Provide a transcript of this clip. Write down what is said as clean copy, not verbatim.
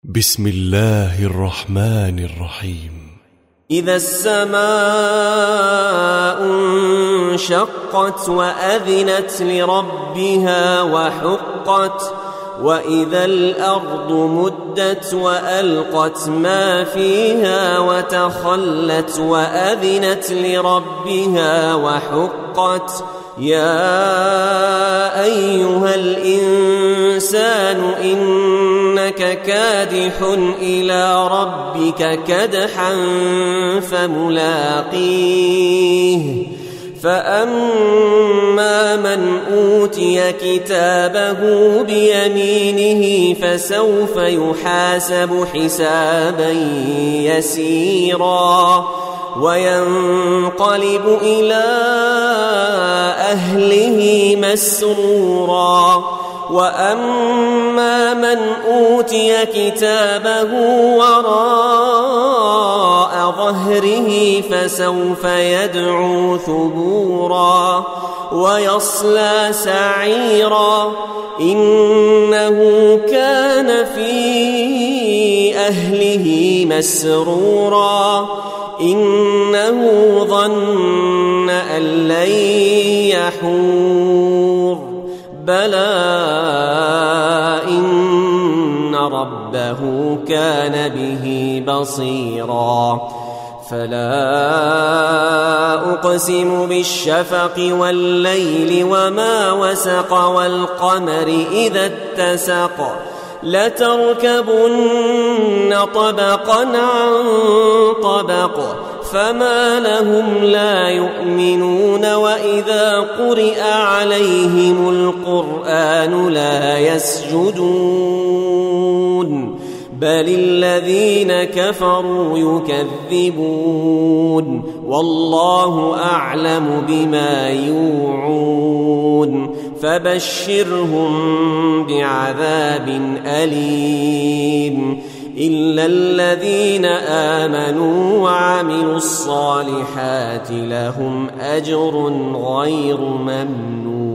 بسم الله الرحمن الرحيم. إذا السماء انشقت وأذنت لربها وحقت وإذا الأرض مدت وألقت ما فيها وتخلت وأذنت لربها وحقت يا أيها الإنسان إنك كادح إلى ربك كدحا فملاقيه فأما من أوتي كتابه بيمينه فسوف يحاسب حسابا يسيرا وينقلب إلى أهله مسرورا وأما من أوتي كتابه وراء ظهره فسوف يدعو ثبورا ويصلى سعيرا إنه كان في أهله مسرورا إنه ظن أن لن يحور بلى إن ربه كان به بصيرا فلا أقسم بالشفق والليل وما وسق والقمر إذا اتسق لتركبن طبقا عن طبق فما لهم لا يؤمنون وإذا قرئ عليهم القرآن لا يسجدون بل الذين كفروا يكذبون والله أعلم بما يوعون فبشرهم بعذاب أليم إلا الذين آمنوا وعملوا الصالحات لهم أجر غير ممنون.